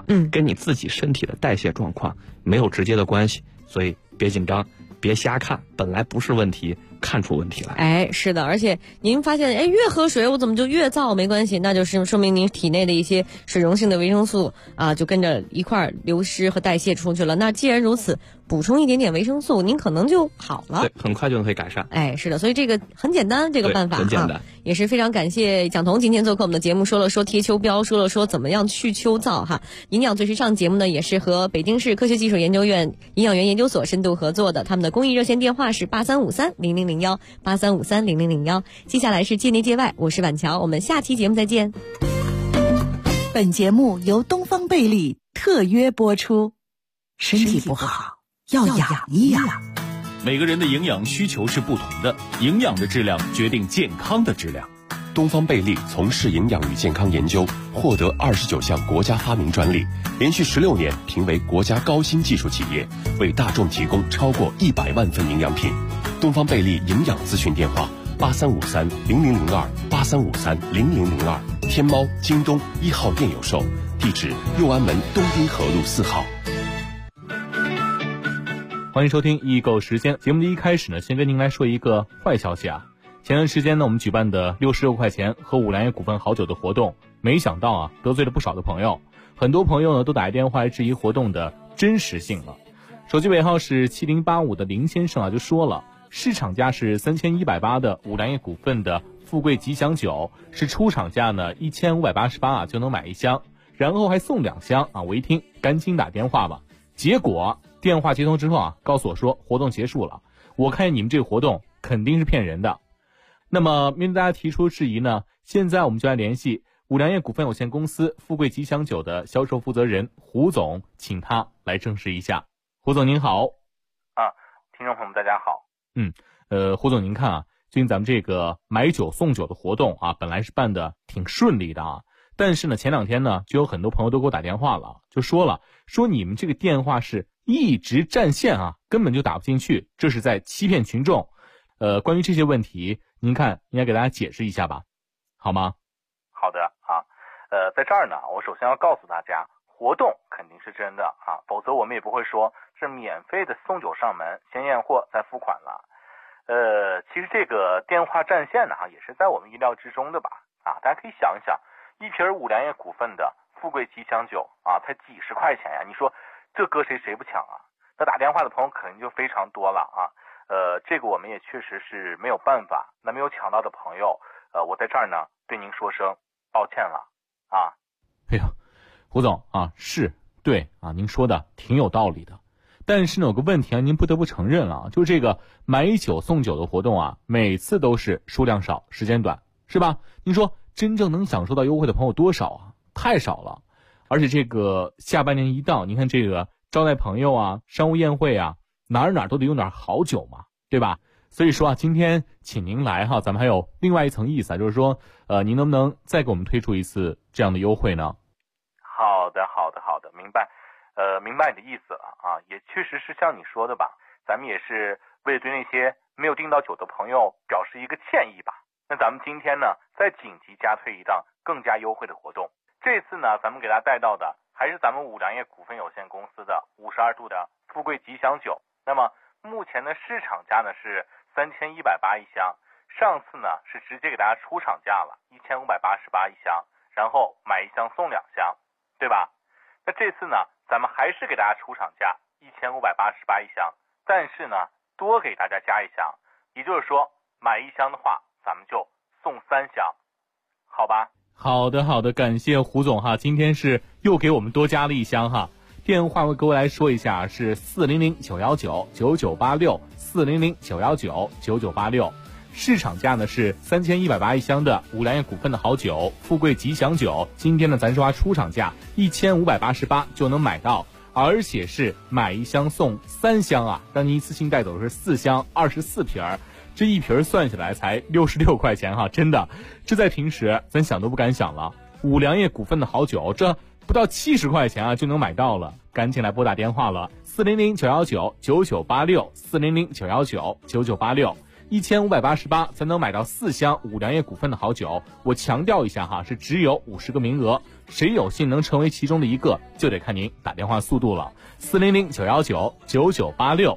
跟你自己身体的代谢状况没有直接的关系，所以别紧张，别瞎看，本来不是问题，看出问题来。 是的，而且您发现越喝水我怎么就越燥，没关系，那就是说明您体内的一些水溶性的维生素啊就跟着一块流失和代谢出去了。那既然如此，补充一点点维生素，您可能就好了。 对，很快就可以改善。 是的，所以这个很简单，这个办法很简单。 也是非常感谢蒋彤今天做客我们的节目，说了说贴秋膘，说了说怎么样去秋燥哈。营养最时尚节目呢，也是和北京市科学技术研究院营养员研究所深度合作的，他们的公益热线电话是83530001，83530001。接下来是界内界外，我是婉乔，我们下期节目再见。 本节目由东方贝利特约播出。身体不好要养一养。 每个人的营养需求是不同的，营养的质量决定健康的质量。 东方贝利从事营养与健康研究，获得29项国家发明专利，连续16年评为国家高新技术企业，为大众提供超过100万份营养品。东方贝利营养咨询电话83530002，83530002，天猫、京东1号店有售，地址右安门东滨河路4号。 欢迎收听易购时间。节目的一开始呢，先跟您来说一个坏消息啊。前段时间呢，我们举办的66块钱喝五粮液股份好酒的活动，没想到啊，得罪了不少的朋友。很多朋友呢都打来电话来质疑活动的真实性了。手机尾号是7085的林先生啊，就说了，市场价是3180的五粮液股份的富贵吉祥酒，是出厂价呢1588啊就能买一箱，然后还送2箱啊。我一听，赶紧打电话吧。结果电话接通之后啊，告诉我说活动结束了。我看你们这个活动肯定是骗人的。那么面对大家提出质疑呢，现在我们就来联系五粮液股份有限公司富贵吉祥酒的销售负责人胡总，请他来证实一下。胡总您好。 听众朋友们大家好。 胡总您看啊，最近咱们这个买酒送酒的活动啊，本来是办的挺顺利的啊，但是呢前2天呢就有很多朋友都给我打电话了，就说你们这个电话是一直占线啊，根本就打不进去，这是在欺骗群众。关于这些问题，您看应该给大家解释一下吧，好吗？ 好的啊，在这儿呢，我首先要告诉大家，活动肯定是真的啊，否则我们也不会说是免费的送酒上门，先验货再付款了。其实这个电话占线呢，也是在我们意料之中的吧？啊，大家可以想一想，一瓶五粮液股份的富贵吉祥酒啊，才几十块钱呀，你说这搁谁不抢啊？那打电话的朋友肯定就非常多了啊。这个我们也确实是没有办法。那没有抢到的朋友，我在这儿呢对您说声抱歉了啊。 哎呀，胡总啊，是对啊，您说的挺有道理的。但是呢，有个问题啊，您不得不承认了，就是这个买酒送酒的活动啊，每次都是数量少，时间短，是吧？您说真正能享受到优惠的朋友多少啊？太少了。而且这个下半年一到，您看这个招待朋友啊，商务宴会啊，哪儿都得用点好酒嘛，对吧？所以说啊，今天请您来哈，咱们还有另外一层意思啊，就是说，您能不能再给我们推出一次这样的优惠呢？ 好的，明白。明白你的意思了啊，也确实是像你说的吧，咱们也是为了对那些没有订到酒的朋友表示一个歉意吧。那咱们今天呢，再紧急加推一档更加优惠的活动。这次呢，咱们给大家带到的还是咱们五粮液股份有限公司的52度的富贵吉祥酒。那么目前的市场价呢是3180一箱，上次呢是直接给大家出厂价了1588一箱，然后买1箱送2箱，对吧？那这次呢，咱们还是给大家出厂价1588一箱，但是呢多给大家加1箱，也就是说买1箱的话，咱们就送3箱，好吧？ 好的，感谢胡总哈，今天是又给我们多加了1箱哈。电话我给我来说一下，是400-919-9986，400-919-9986。市场价呢是3180一箱的五粮液股份的好酒富贵吉祥酒，今天呢咱说出厂价1588就能买到，而且是买1箱送3箱啊，让您一次性带走的是4箱24瓶，这一瓶算下来才66块钱哈，真的，这在平时咱想都不敢想了。五粮液股份的好酒，这不到70块钱啊就能买到了，赶紧来拨打电话了，400-919-9986，400-919-9986。 1588才能买到4箱五粮液股份的好酒。我强调一下哈，是只有50个名额，谁有幸能成为其中的一个，就得看您打电话速度了。400-919-9986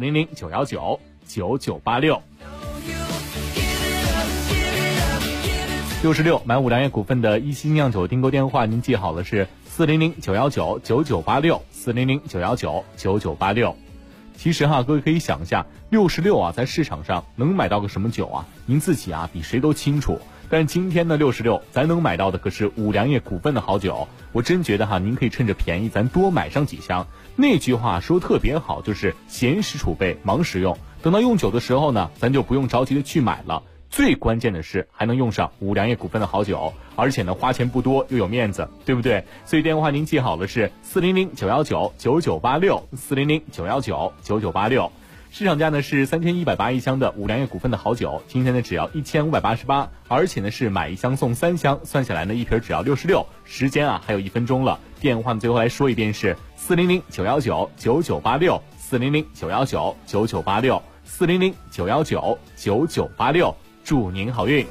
400-919-9986。66买五粮液股份的一星酿酒订购电话，您记好了是400-919-9986 400-919-9986。其实哈，各位可以想一下，66啊，在市场上能买到个什么酒啊？您自己啊比谁都清楚。但今天的66，咱能买到的可是五粮液股份的好酒。我真觉得哈，您可以趁着便宜，咱多买上几箱。那句话说特别好，就是闲时储备，忙时用。等到用酒的时候呢，咱就不用着急的去买了。最关键的是还能用上五粮液股份的好酒，而且呢花钱不多又有面子，对不对？所以电话您记好了是400-919-9986 400-919-9986。市场价呢是3180一箱的五粮液股份的好酒，今天呢只要1588，而且呢是买1箱送3箱，算下来呢一瓶只要66。时间啊还有1分钟了，电话呢最后来说一遍是400-919-9986 400-919-9986 400-919-9986。祝您好运。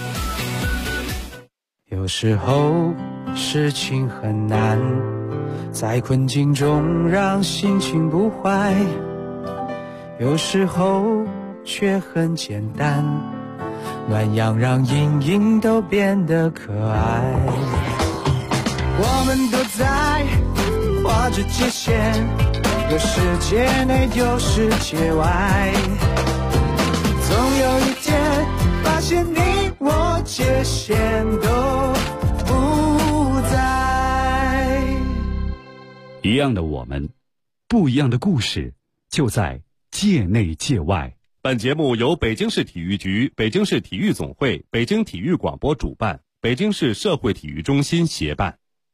有时候事情很难，在困境中让心情不坏，有时候却很简单，暖阳让阴影都变得可爱。我们都在画着界限，有世界内有世界外，总有一天发现你我界限都不在。 一样的我们，不一样的故事，就在界内界外。 本节目由北京市体育局、北京市体育总会、北京体育广播主办，北京市社会体育中心协办。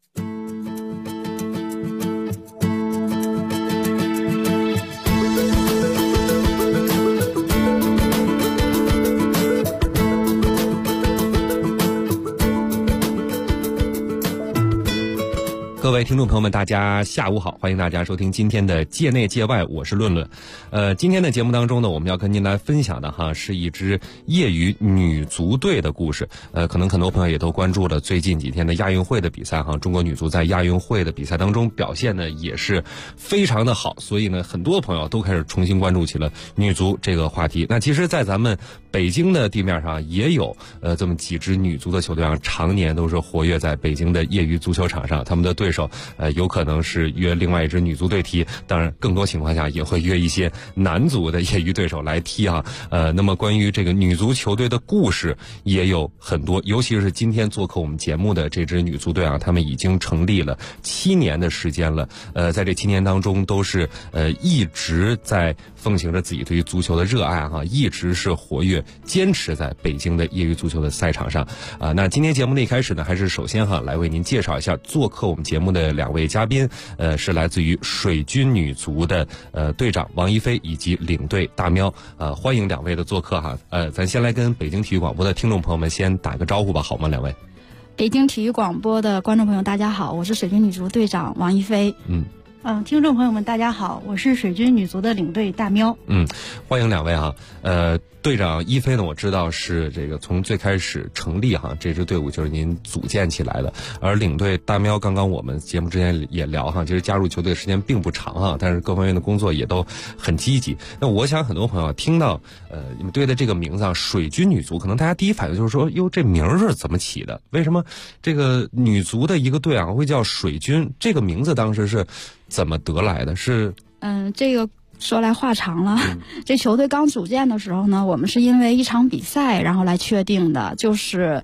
各位听众朋友们，大家下午好，欢迎大家收听今天的界内界外，我是论论。今天的节目当中呢，我们要跟您来分享的哈是一支业余女足队的故事。可能很多朋友也都关注了最近几天的亚运会的比赛哈，中国女足在亚运会的比赛当中表现呢也是非常的好，所以呢很多朋友都开始重新关注起了女足这个话题。那其实在咱们北京的地面上也有这么几支女足的球队啊，常年都是活跃在北京的业余足球场上，他们的对手有可能是约另外一支女足队踢，当然更多情况下也会约一些男足的业余对手来踢啊。那么关于这个女足球队的故事也有很多，尤其是今天做客我们节目的这支女足队啊，他们已经成立了7年的时间了。在这7年当中都是一直在奉行着自己对于足球的热爱哈，一直是活跃坚持在北京的业余足球的赛场上啊。那今天节目的一开始呢，还是首先哈来为您介绍一下做客我们节目的2位嘉宾，是来自于水军女足的队长王一飞以及领队大喵，欢迎2位的做客哈。咱先来跟北京体育广播的听众朋友们先打个招呼吧，好吗？2位。 北京体育广播的观众朋友大家好，我是水军女足队长王一飞。 听众朋友们大家好，我是水军女足的领队大喵。 欢迎2位哈。队长一飞呢，我知道是这个从最开始成立哈，这支队伍就是您组建起来的。而领队大喵，刚刚我们节目之前也聊哈，其实加入球队的时间并不长哈，但是各方面的工作也都很积极。那我想很多朋友听到你们队的这个名字啊，水军女足，可能大家第一反应就是说，哟，这名儿是怎么起的？为什么这个女足的一个队啊会叫水军？这个名字当时是怎么得来的？是这个说来话长了。这球队刚组建的时候呢，我们是因为一场比赛然后来确定的，就是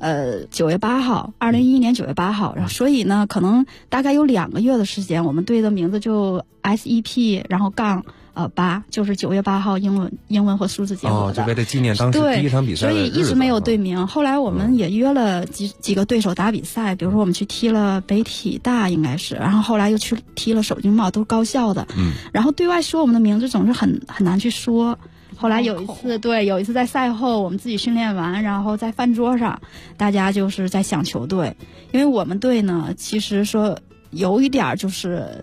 9月8号2011年9月8号，然后所以呢可能大概有2个月的时间，我们队的名字就 SEP 然后杠8，就是9月8号英文和数字结合的， 就为了纪念当时第一场比赛的日子。 所以一直没有队名。后来我们也约了几个对手打比赛，比如说我们去踢了北体大应该是，然后后来又去踢了首经贸，都是高校的。然后对外说我们的名字总是很难去说。后来有一次在赛后我们自己训练完，然后在饭桌上大家就是在想球队，因为我们队呢其实说有一点就是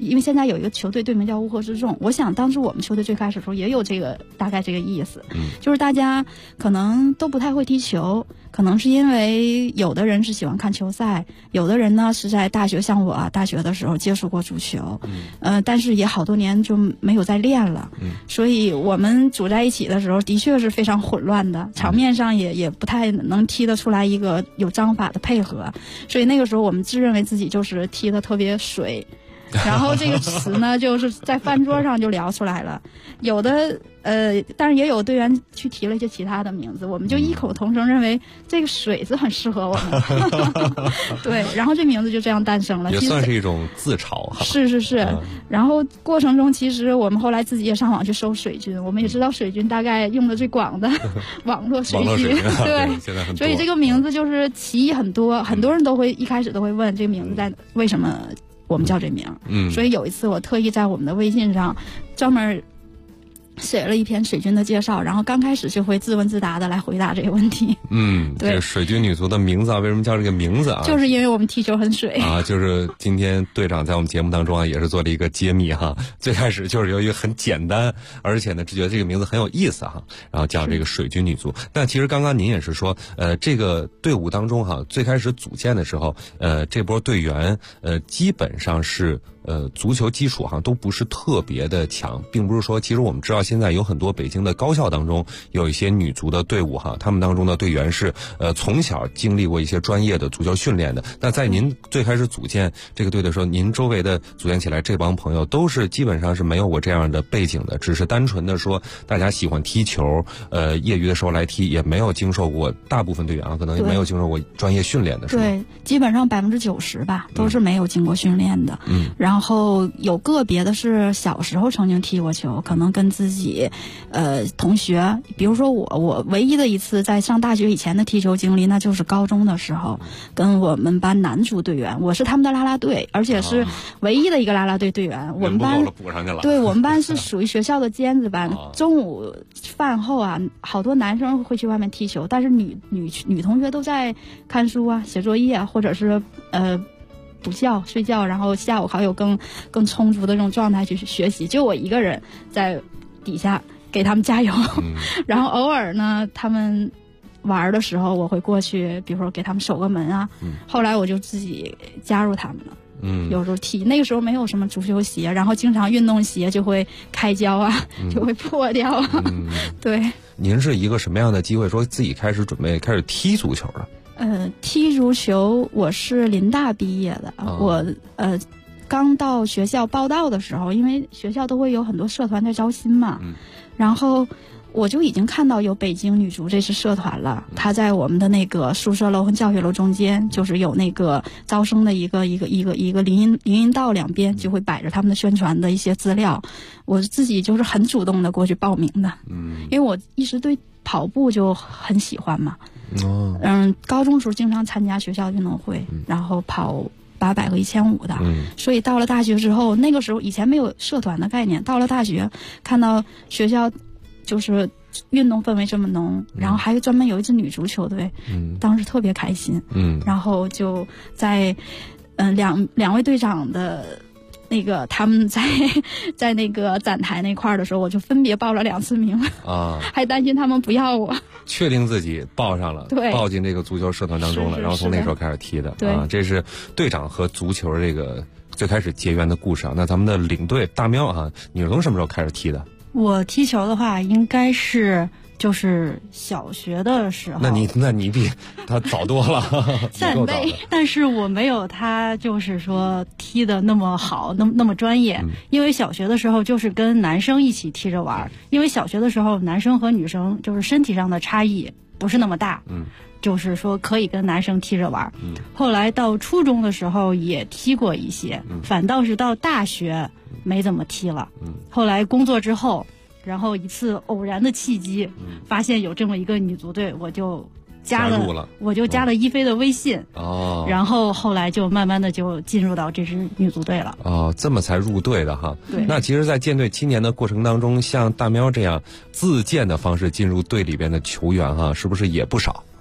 因为现在有一个球队队名叫乌合之众，我想当初我们球队最开始的时候也有这个大概这个意思，就是大家可能都不太会踢球，可能是因为有的人是喜欢看球赛，有的人呢是在大学，像我大学的时候接触过足球，但是也好多年就没有再练了，所以我们组在一起的时候的确是非常混乱的，场面上也不太能踢得出来一个有章法的配合，所以那个时候我们自认为自己就是踢得特别水。然后这个词呢，就是在饭桌上就聊出来了，有的但是也有队员去提了一些其他的名字，我们就异口同声认为这个水字很适合我们。对，然后这名字就这样诞生了， 也算是一种自嘲哈。 是，然后过程中其实我们后来自己也上网去搜水军，我们也知道水军大概用的最广的网络水军，对， 现在很多， 所以这个名字就是歧义很多，很多人都会一开始都会问这个名字在为什么我们叫这名，所以有一次我特意在我们的微信上专门写了一篇水军的介绍，然后刚开始就会自问自答的来回答这个问题。对， 这个水军女足的名字为什么叫这个名字就是因为我们踢球很水就是今天队长在我们节目当中也是做了一个揭秘最开始就是由于很简单，而且呢只觉得这个名字很有意思然后叫这个水军女足。但其实刚刚您也是说这个队伍当中最开始组建的时候这波队员基本上是足球基础都不是特别的强，并不是说，其实我们知道现在有很多北京的高校当中有一些女足的队伍他们当中的队员是从小经历过一些专业的足球训练的。那在您最开始组建这个队的时候，您周围的组建起来这帮朋友都是基本上是没有过这样的背景的，只是单纯的说大家喜欢踢球，业余的时候来踢，也没有经受过，大部分队员可能也没有经受过专业训练的，是吗？ 对，基本上90%吧都是没有经过训练的。然后有个别的是小时候曾经踢过球，可能跟自己同学，比如说我唯一的一次在上大学以前的踢球经历，那就是高中的时候跟我们班男足队员，我是他们的啦啦队，而且是唯一的一个啦啦队队员。我们班补上去了。 对，我们班是属于学校的尖子班中午饭后好多男生会去外面踢球，但是女同学都在看书写作业或者是补觉睡觉，然后下午还有更充足的这种状态去学习，就我一个人在底下给他们加油。然后偶尔呢他们玩的时候我会过去，比如说给他们守个门后来我就自己加入他们了。有时候踢，那个时候没有什么足球鞋，然后经常运动鞋就会开胶就会破掉对。 您是一个什么样的机会说自己准备开始踢足球了？ 踢足球我是林大毕业的，我刚到学校报到的时候，因为学校都会有很多社团在招新嘛，然后我就已经看到有北京女足这支社团了，他在我们的那个宿舍楼和教学楼中间，就是有那个招生的一个林荫道两边就会摆着他们的宣传的一些资料，我自己就是很主动的过去报名的，因为我一直对跑步就很喜欢嘛。高中时候经常参加学校运动会，然后跑800和1500的，所以到了大学之后，那个时候以前没有社团的概念，到了大学看到学校就是运动氛围这么浓，然后还专门有一支女足球队，当时特别开心，然后就在两位队长的那个他们在那个展台那块的时候，我就分别报了2次名还担心他们不要我， 确定自己报上了， 对， 报进这个足球社团当中了，然后从那时候开始踢的。 对这是队长和足球这个最开始结缘的故事那咱们的领队大喵你是从什么时候开始踢的？ 我踢球的话应该是就是小学的时候。 那你比他早多了 3倍，但是我没有他就是说踢的那么好，那么专业，因为小学的时候就是跟男生一起踢着玩，因为小学的时候男生和女生就是身体上的差异不是那么大，就是说可以跟男生踢着玩。后来到初中的时候也踢过一些，反倒是到大学没怎么踢了。后来工作之后，然后一次偶然的契机，发现有这么一个女足队，我就加了一菲的微信，然后后来就慢慢的就进入到这支女足队了。 这么才入队的哈。 对。 那其实在建队7年的过程当中，像大喵这样自荐的方式进入队里边的球员是不是也不少？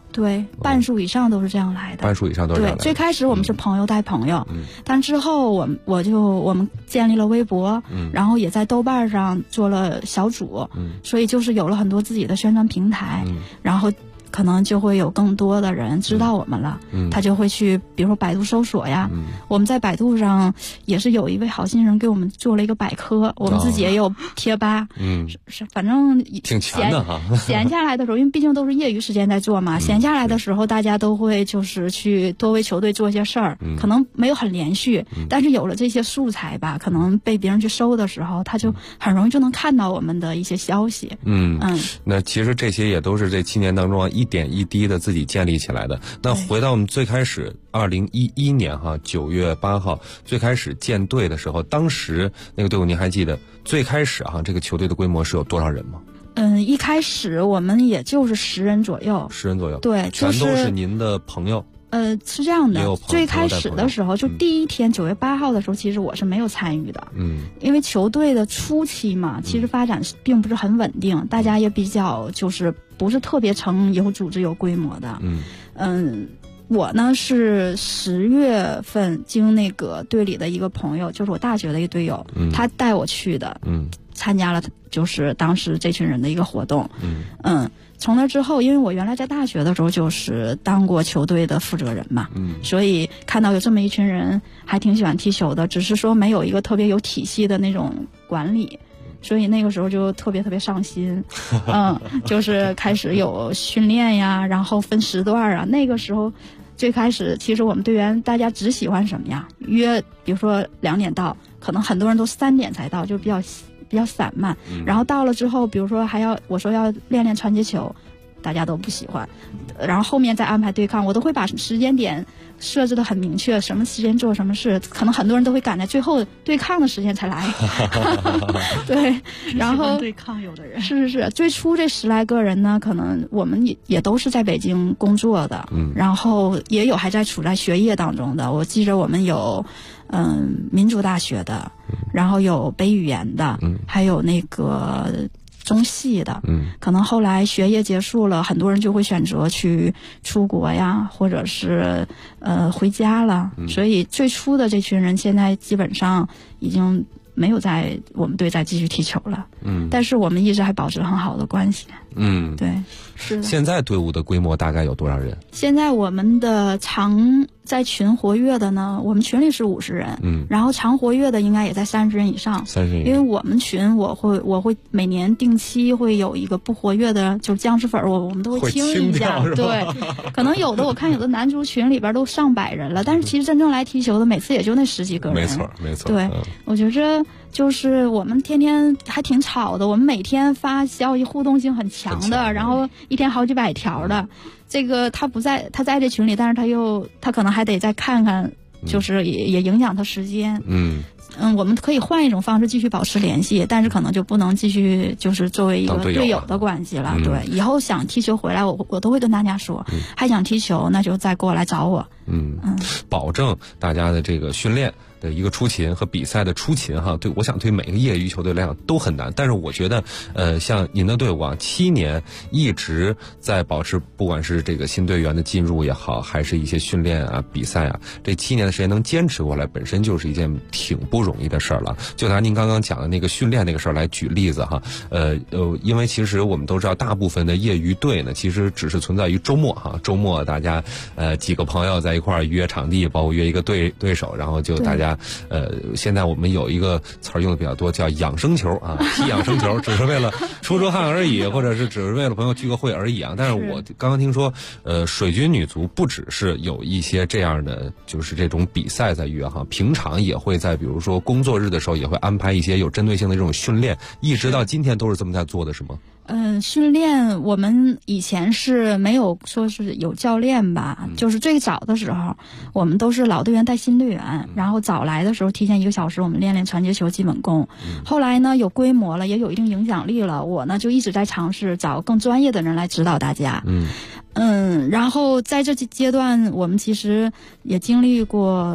对，半数以上都是这样来的。 半数以上都是这样来的。 对，最开始我们是朋友带朋友，但之后我们建立了微博，然后也在豆瓣上做了小组，所以就是有了很多自己的宣传平台，然后可能就会有更多的人知道我们了，他就会去比如说百度搜索呀，我们在百度上也是有一位好心人给我们做了一个百科，我们自己也有贴吧，反正挺全的哈。 闲下来的时候，因为毕竟都是业余时间在做嘛，闲下来的时候大家都会就是去多为球队做一些事儿，可能没有很连续，但是有了这些素材吧，可能被别人去搜的时候，他就很容易就能看到我们的一些消息。 那其实这些也都是这7年当中一点一滴的自己建立起来的。那回到我们最开始2011年9月8号最开始建队的时候，当时那个队伍您还记得最开始这个球队的规模是有多少人吗？ 一开始我们也就是10人左右。10 人左右。 对， 全都是您的朋友。 是这样的，最开始的时候，就第一天9月8号的时候，其实我是没有参与的。因为球队的初期嘛，其实发展并不是很稳定，大家也比较就是不是特别成有组织有规模的。我呢是10月份经那个队里的一个朋友，就是我大学的一个队友，他带我去的，参加了就是当时这群人的一个活动。从那之后，因为我原来在大学的时候就是当过球队的负责人嘛，所以看到有这么一群人还挺喜欢踢球的，只是说没有一个特别有体系的那种管理，所以那个时候就特别上心。就是开始有训练呀，然后分时段啊。那个时候最开始其实我们队员大家只喜欢什么呀，约比如说2点到，可能很多人都3点才到，就比较散漫。然后到了之后，比如说我说要练传接球，大家都不喜欢，然后后面再安排对抗，我都会把时间点设置的很明确，什么时间做什么事，可能很多人都会赶在最后对抗的时间才来。对，然后对抗有的人是最初这10来个人呢，可能我们也都是在北京工作的，然后也有还在处在学业当中的。我记着我们有民族大学的，然后有北语言的，还有那个中戏的，可能后来学业结束了，很多人就会选择去出国呀，或者是回家了。所以最初的这群人现在基本上已经没有在我们队再继续踢球了。但是我们一直还保持很好的关系。对，是的。 现在队伍的规模大概有多少人？现在我们的常在群活跃的呢，我们群里是50人，然后常活跃的应该也在30人以上。30人，因为我们群我会每年定期会有一个不活跃的，就是僵尸粉，我们都会清一下。对，可能有的我看有的男足群里边都上百人了，但是其实真正来踢球的每次也就那10几个人。 没错。 对，我觉着就是我们天天还挺吵的，我们每天发消息互动性很强的，然后一天好几百条的。这个他在这群里，但是他可能还得再看看，就是也影响他时间。我们可以换一种方式继续保持联系，但是可能就不能继续就是作为一个队友的关系了。对，以后想踢球回来，我都会跟大家说，还想踢球那就再过来找我。 保证大家的这个训练的一个出勤和比赛的出勤对，我想对每个业余球队来讲都很难。但是我觉得像您的队伍7年一直在保持，不管是这个新队员的进入也好，还是一些训练比赛这7年的时间能坚持过来，本身就是一件挺不容易的事儿了。就拿您刚刚讲的那个训练那个事儿来举例子因为其实我们都知道，大部分的业余队呢，其实只是存在于周末周末大家几个朋友在一块儿约场地，包括约一个对手，然后就大家现在我们有一个词儿用的比较多，叫养生球踢养生球，只是为了出出汗而已，或者是只是为了朋友聚个会而已但是我刚刚听说水军女足不只是有一些这样的就是这种比赛在约平常也会在比如说工作日的时候也会安排一些有针对性的这种训练，一直到今天都是这么在做的是吗？ 训练我们以前是没有说是有教练吧，就是最早的时候我们都是老队员带新队员，然后早来的时候提前1个小时我们练传接球基本功。后来呢有规模了，也有一定影响力了，我呢就一直在尝试找更专业的人来指导大家。然后在这阶段我们其实也经历过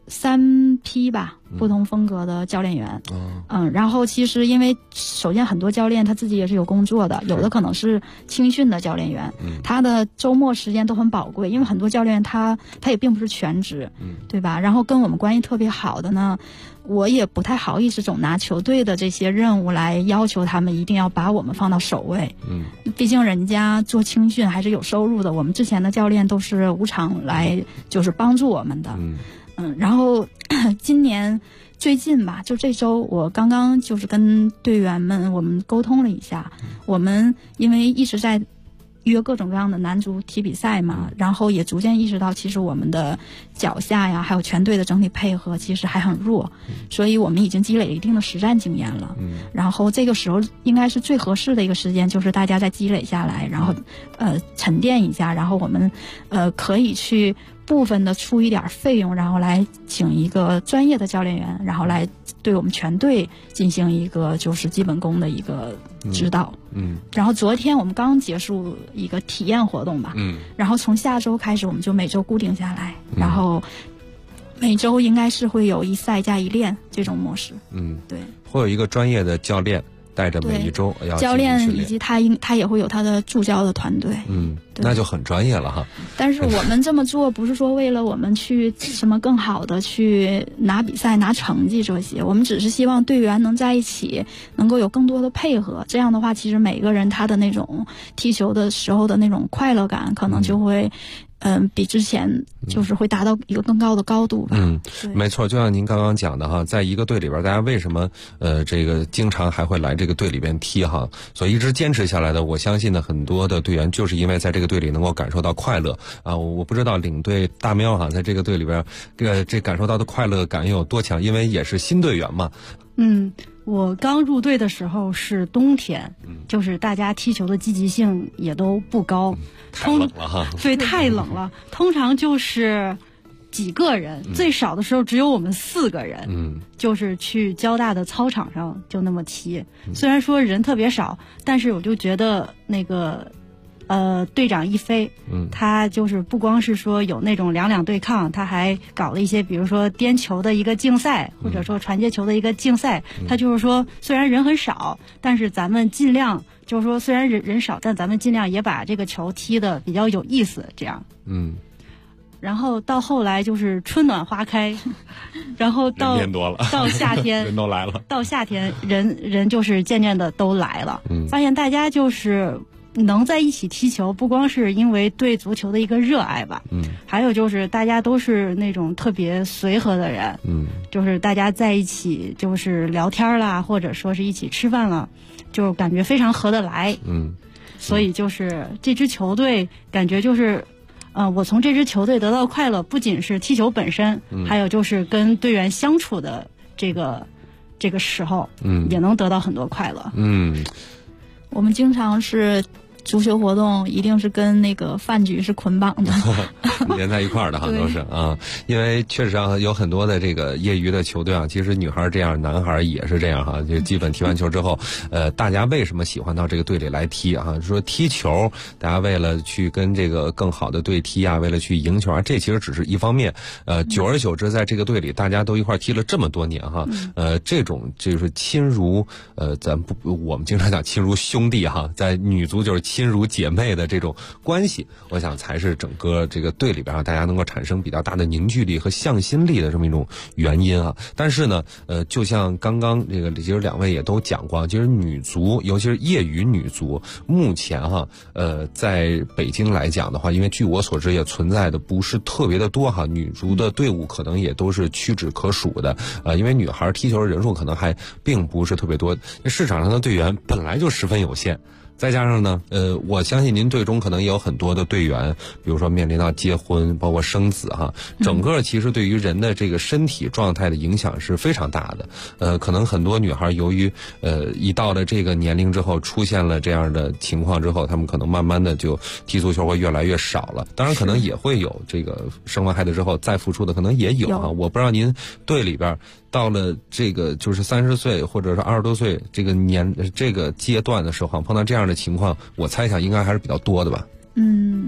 3批吧，不同风格的教练员。然后其实因为首先很多教练他自己也是有工作的，有的可能是青训的教练员，他的周末时间都很宝贵，因为很多教练他也并不是全职，对吧？然后跟我们关系特别好的呢，我也不太好意思总拿球队的这些任务来要求他们一定要把我们放到首位。毕竟人家做青训还是有收入的，我们之前的教练都是无偿来就是帮助我们的。然后今年最近吧，就这周我刚刚就是跟队员们我们沟通了一下，我们因为一直在约各种各样的男足踢比赛嘛，然后也逐渐意识到其实我们的脚下呀还有全队的整体配合其实还很弱，所以我们已经积累了一定的实战经验了。然后这个时候应该是最合适的一个时间，就是大家再积累下来，然后沉淀一下，然后我们可以去部分的出一点费用，然后来请一个专业的教练员，然后来对我们全队进行一个就是基本功的一个指导。然后昨天我们刚结束一个体验活动吧，然后从下周开始我们就每周固定下来，然后每周应该是会有1赛加1练这种模式。对， 会有一个专业的教练带着每一周要教练，以及他也会有他的助教的团队。 那就很专业了哈。 但是我们这么做不是说为了我们去什么更好的去拿比赛拿成绩这些，我们只是希望队员能在一起能够有更多的配合，这样的话其实每个人他的那种踢球的时候的那种快乐感可能就会比之前就是会达到一个更高的高度吧。 没错，就像您刚刚讲的哈，在一个队里边，大家为什么这个经常还会来这个队里边踢哈，所以一直坚持下来的，我相信呢，很多的队员就是因为在这个队里能够感受到快乐啊。我不知道领队大喵哈，在这个队里边，这感受到的快乐感有多强，因为也是新队员嘛。 我刚入队的时候是冬天，就是大家踢球的积极性也都不高， 太冷了哈。 对，太冷了。通常就是几个人，最少的时候只有我们4个人，就是去交大的操场上就那么踢。虽然说人特别少，但是我就觉得那个队长一飞，他就是不光是说有那种2两对抗，他还搞了一些比如说颠球的一个竞赛，或者说传接球的一个竞赛。他就是说虽然人很少，但是咱们尽量就是说虽然人少，但咱们尽量也把这个球踢得比较有意思这样。然后到后来就是春暖花开，然后到夏天人都来了， 到夏天人就是渐渐的都来了，发现大家就是能在一起踢球，不光是因为对足球的一个热爱吧，还有就是大家都是那种特别随和的人，就是大家在一起就是聊天啦，或者说是一起吃饭了，就感觉非常合得来，所以就是这支球队感觉就是我从这支球队得到快乐，不仅是踢球本身，还有就是跟队员相处的这个时候，也能得到很多快乐。 我们经常是足球活动一定是跟那个饭局是捆绑的， 连在一块儿的哈，都是啊。因为确实啊，有很多的这个业余的球队啊，其实女孩这样，男孩也是这样哈。就基本踢完球之后，大家为什么喜欢到这个队里来踢啊？说踢球，大家为了去跟这个更好的队踢啊，为了去赢球啊，这其实只是一方面。久而久之，在这个队里，大家都一块踢了这么多年哈，这种就是亲如我们经常讲亲如兄弟哈，在女足就是亲如姐妹的这种关系，我想才是整个这个队里边大家能够产生比较大的凝聚力和向心力的这么一种原因啊。但是呢，就像刚刚这个其实2位也都讲过，其实女足，尤其是业余女足，目前哈，在北京来讲的话，因为据我所知也存在的不是特别的多哈，女足的队伍可能也都是屈指可数的，因为女孩踢球的人数可能还并不是特别多，市场上的队员本来就十分有限。再加上呢，我相信您队中可能也有很多的队员，比如说面临到结婚，包括生子哈，整个其实对于人的这个身体状态的影响是非常大的。可能很多女孩由于一到了这个年龄之后，出现了这样的情况之后，她们可能慢慢的就踢足球会越来越少了。当然可能也会有这个生完孩子之后再复出的，可能也有啊。我不知道您队里边到了这个就是30岁或者是20多岁这个阶段的时候，碰到这样的情况，我猜想应该还是比较多的吧。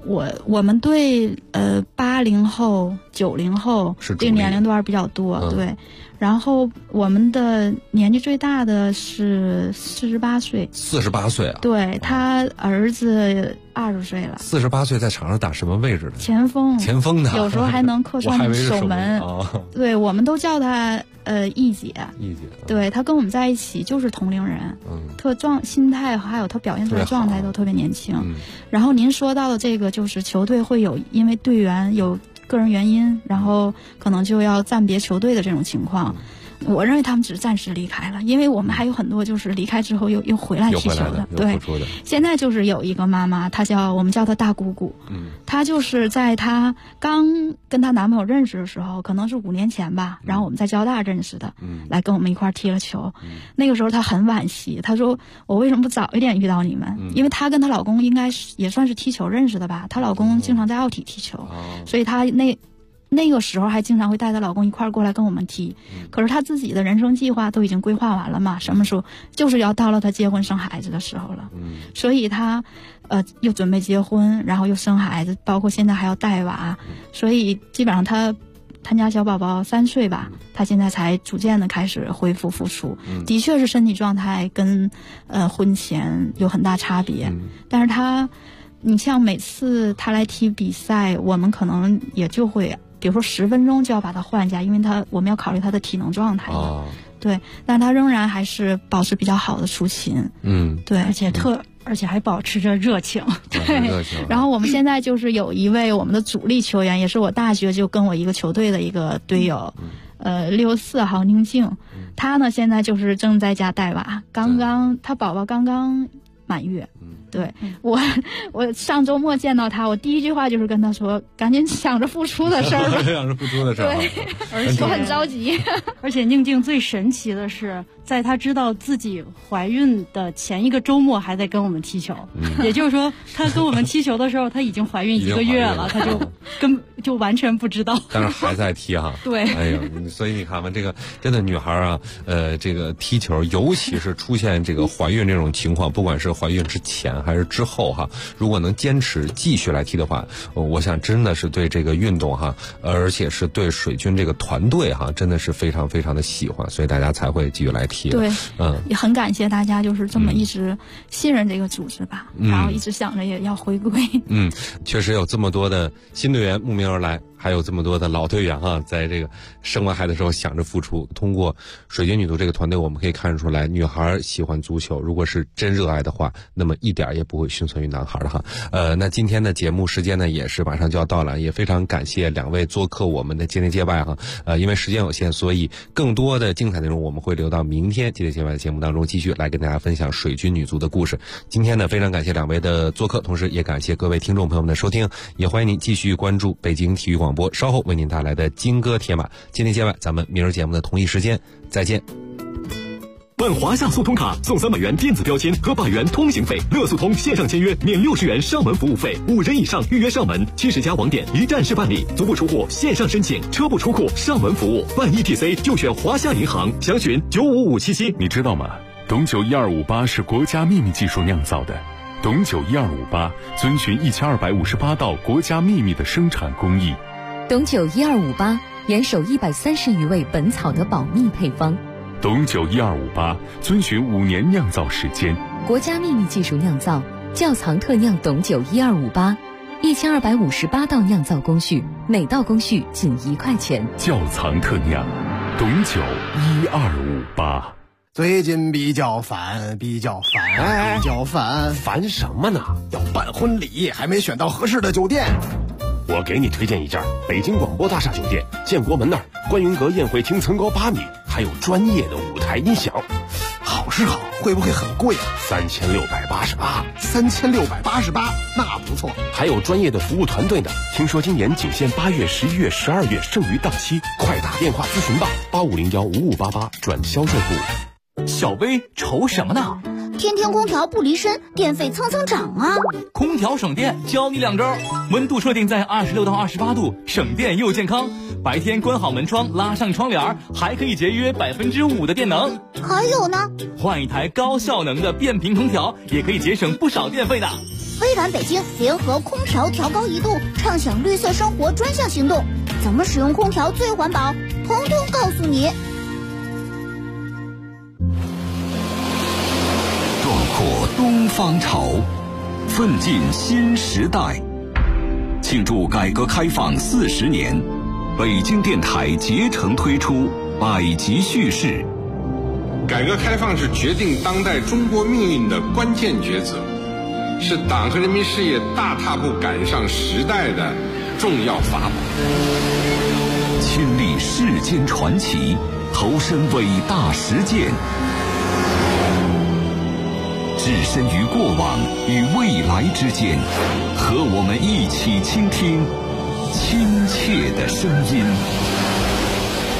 我们对80后、90后这个年龄段比较多，对。然后我们的年纪最大的是48岁。 48岁啊？ 对，他儿子20岁了。 48岁在场上打什么位置的？ 前锋。 前锋的， 有时候还能客串守门。对，我们都叫他易姐。 易姐。 对，他跟我们在一起就是同龄人，特心态还有他表现出来状态都特别年轻。然后您说到的这个就是球队会有因为队员有个人原因，然后可能就要暂别球队的这种情况。我认为他们只是暂时离开了，因为我们还有很多就是离开之后又回来踢球的。对，现在就是有一个妈妈，我们叫她大姑姑。她就是在她刚跟她男朋友认识的时候，可能是5年前吧，然后我们在交大认识的，来跟我们一块踢了球。那个时候她很惋惜，她说我为什么不早一点遇到你们？因为她跟她老公应该也算是踢球认识的吧，她老公经常在奥体踢球，所以她那个时候还经常会带她老公一块过来跟我们踢。可是她自己的人生计划都已经规划完了嘛，什么时候就是要到了她结婚生孩子的时候了。所以她又准备结婚，然后又生孩子，包括现在还要带娃，所以基本上她家小宝宝3岁吧，她现在才逐渐的开始恢复复出。的确是身体状态跟婚前有很大差别。但是你像每次她来踢比赛，我们可能也就会比如说10分钟就要把他换下，因为我们要考虑他的体能状态。对，但他仍然还是保持比较好的出勤。对， 而且还保持着热情。 对，然后我们现在就是有一位我们的主力球员，也是我大学就跟我一个球队的一个队友，64号宁静，他呢现在就是正在家带娃，他宝宝刚刚满月。对，我上周末见到他，我第一句话就是跟他说，赶紧想着复出的事儿吧。 想着复出的事儿。 对，而且我很着急。 而且宁静最神奇的是，在她知道自己怀孕的前一个周末，还在跟我们踢球。也就是说，她跟我们踢球的时候，她已经怀孕1个月了，她就完全不知道。 但是还在踢哈。 对。 哎呦，所以你看嘛，这个真的女孩啊，这个踢球，尤其是出现这个怀孕这种情况，不管是怀孕之前还是之后哈，如果能坚持继续来踢的话，我想真的是对这个运动哈，而且是对水军这个团队哈，真的是非常非常的喜欢，所以大家才会继续来踢。 对，也很感谢大家就是这么一直信任这个组织吧，然后一直想着也要回归。 确实有这么多的新队员慕名而来，还有这么多的老队员哈，在这个生完孩子的时候想着复出。通过水军女足这个团队，我们可以看出来，女孩喜欢足球，如果是真热爱的话，那么一点也不会逊色于男孩的哈。那今天的节目时间呢，也是马上就要到了，也非常感谢2位做客我们的界内界外哈。因为时间有限，所以更多的精彩内容我们会留到明天界内界外的节目当中继续来跟大家分享水军女足的故事。今天呢，非常感谢2位的做客，同时也感谢各位听众朋友们的收听，也欢迎您继续关注北京体育广播稍后为您带来的金戈铁马。界内界外，咱们明儿节目的同一时间再见。 办华夏速通卡送300元电子标签和100元通行费，乐速通线上签约免60元上门服务费，5人以上预约上门，70家网点一站式办理，足不出户线上申请，车不出库上门服务，办 ETC 就选华夏银行，详询95577。 你知道吗？董酒1258是国家秘密技术酿造的，董酒1258遵循1258道国家秘密的生产工艺。 董酒1258严守130余味本草的保密配方。 董酒1258遵循5年酿造时间， 国家秘密技术酿造，窖藏特酿董酒1258，1258道酿造工序，每道工序仅1块钱。 窖藏特酿，董酒1258。 最近比较烦， 烦什么呢？ 要办婚礼，还没选到合适的酒店。 我给你推荐一家北京广播大厦酒店，建国门那儿，观云阁宴会厅层高8米，还有专业的舞台音响。 好是好，会不会很贵 ？3688。 3688，那不错。 还有专业的服务团队呢。听说今年仅限8月、11月、12月，剩余档期，快打电话咨询吧，8501-5588转销售部。 小薇愁什么呢？ 天天空调不离身，电费蹭蹭涨啊！ 空调省电，教你2招：温度设定在26到28度，省电又健康；白天关好门窗，拉上窗帘，还可以节约5%的电能。 还有呢， 换一台高效能的变频空调，也可以节省不少电费的。 微软北京联合空调调高1度，畅享绿色生活专项行动，怎么使用空调最环保，通通告诉你。 壮阔东方潮，奋进新时代。庆祝改革开放40年，北京电台竭诚推出百集叙事。 改革开放是决定当代中国命运的关键抉择，是党和人民事业大踏步赶上时代的重要法宝。 亲历世间传奇，投身伟大实践，置身于过往与未来之间，和我们一起倾听亲切的声音。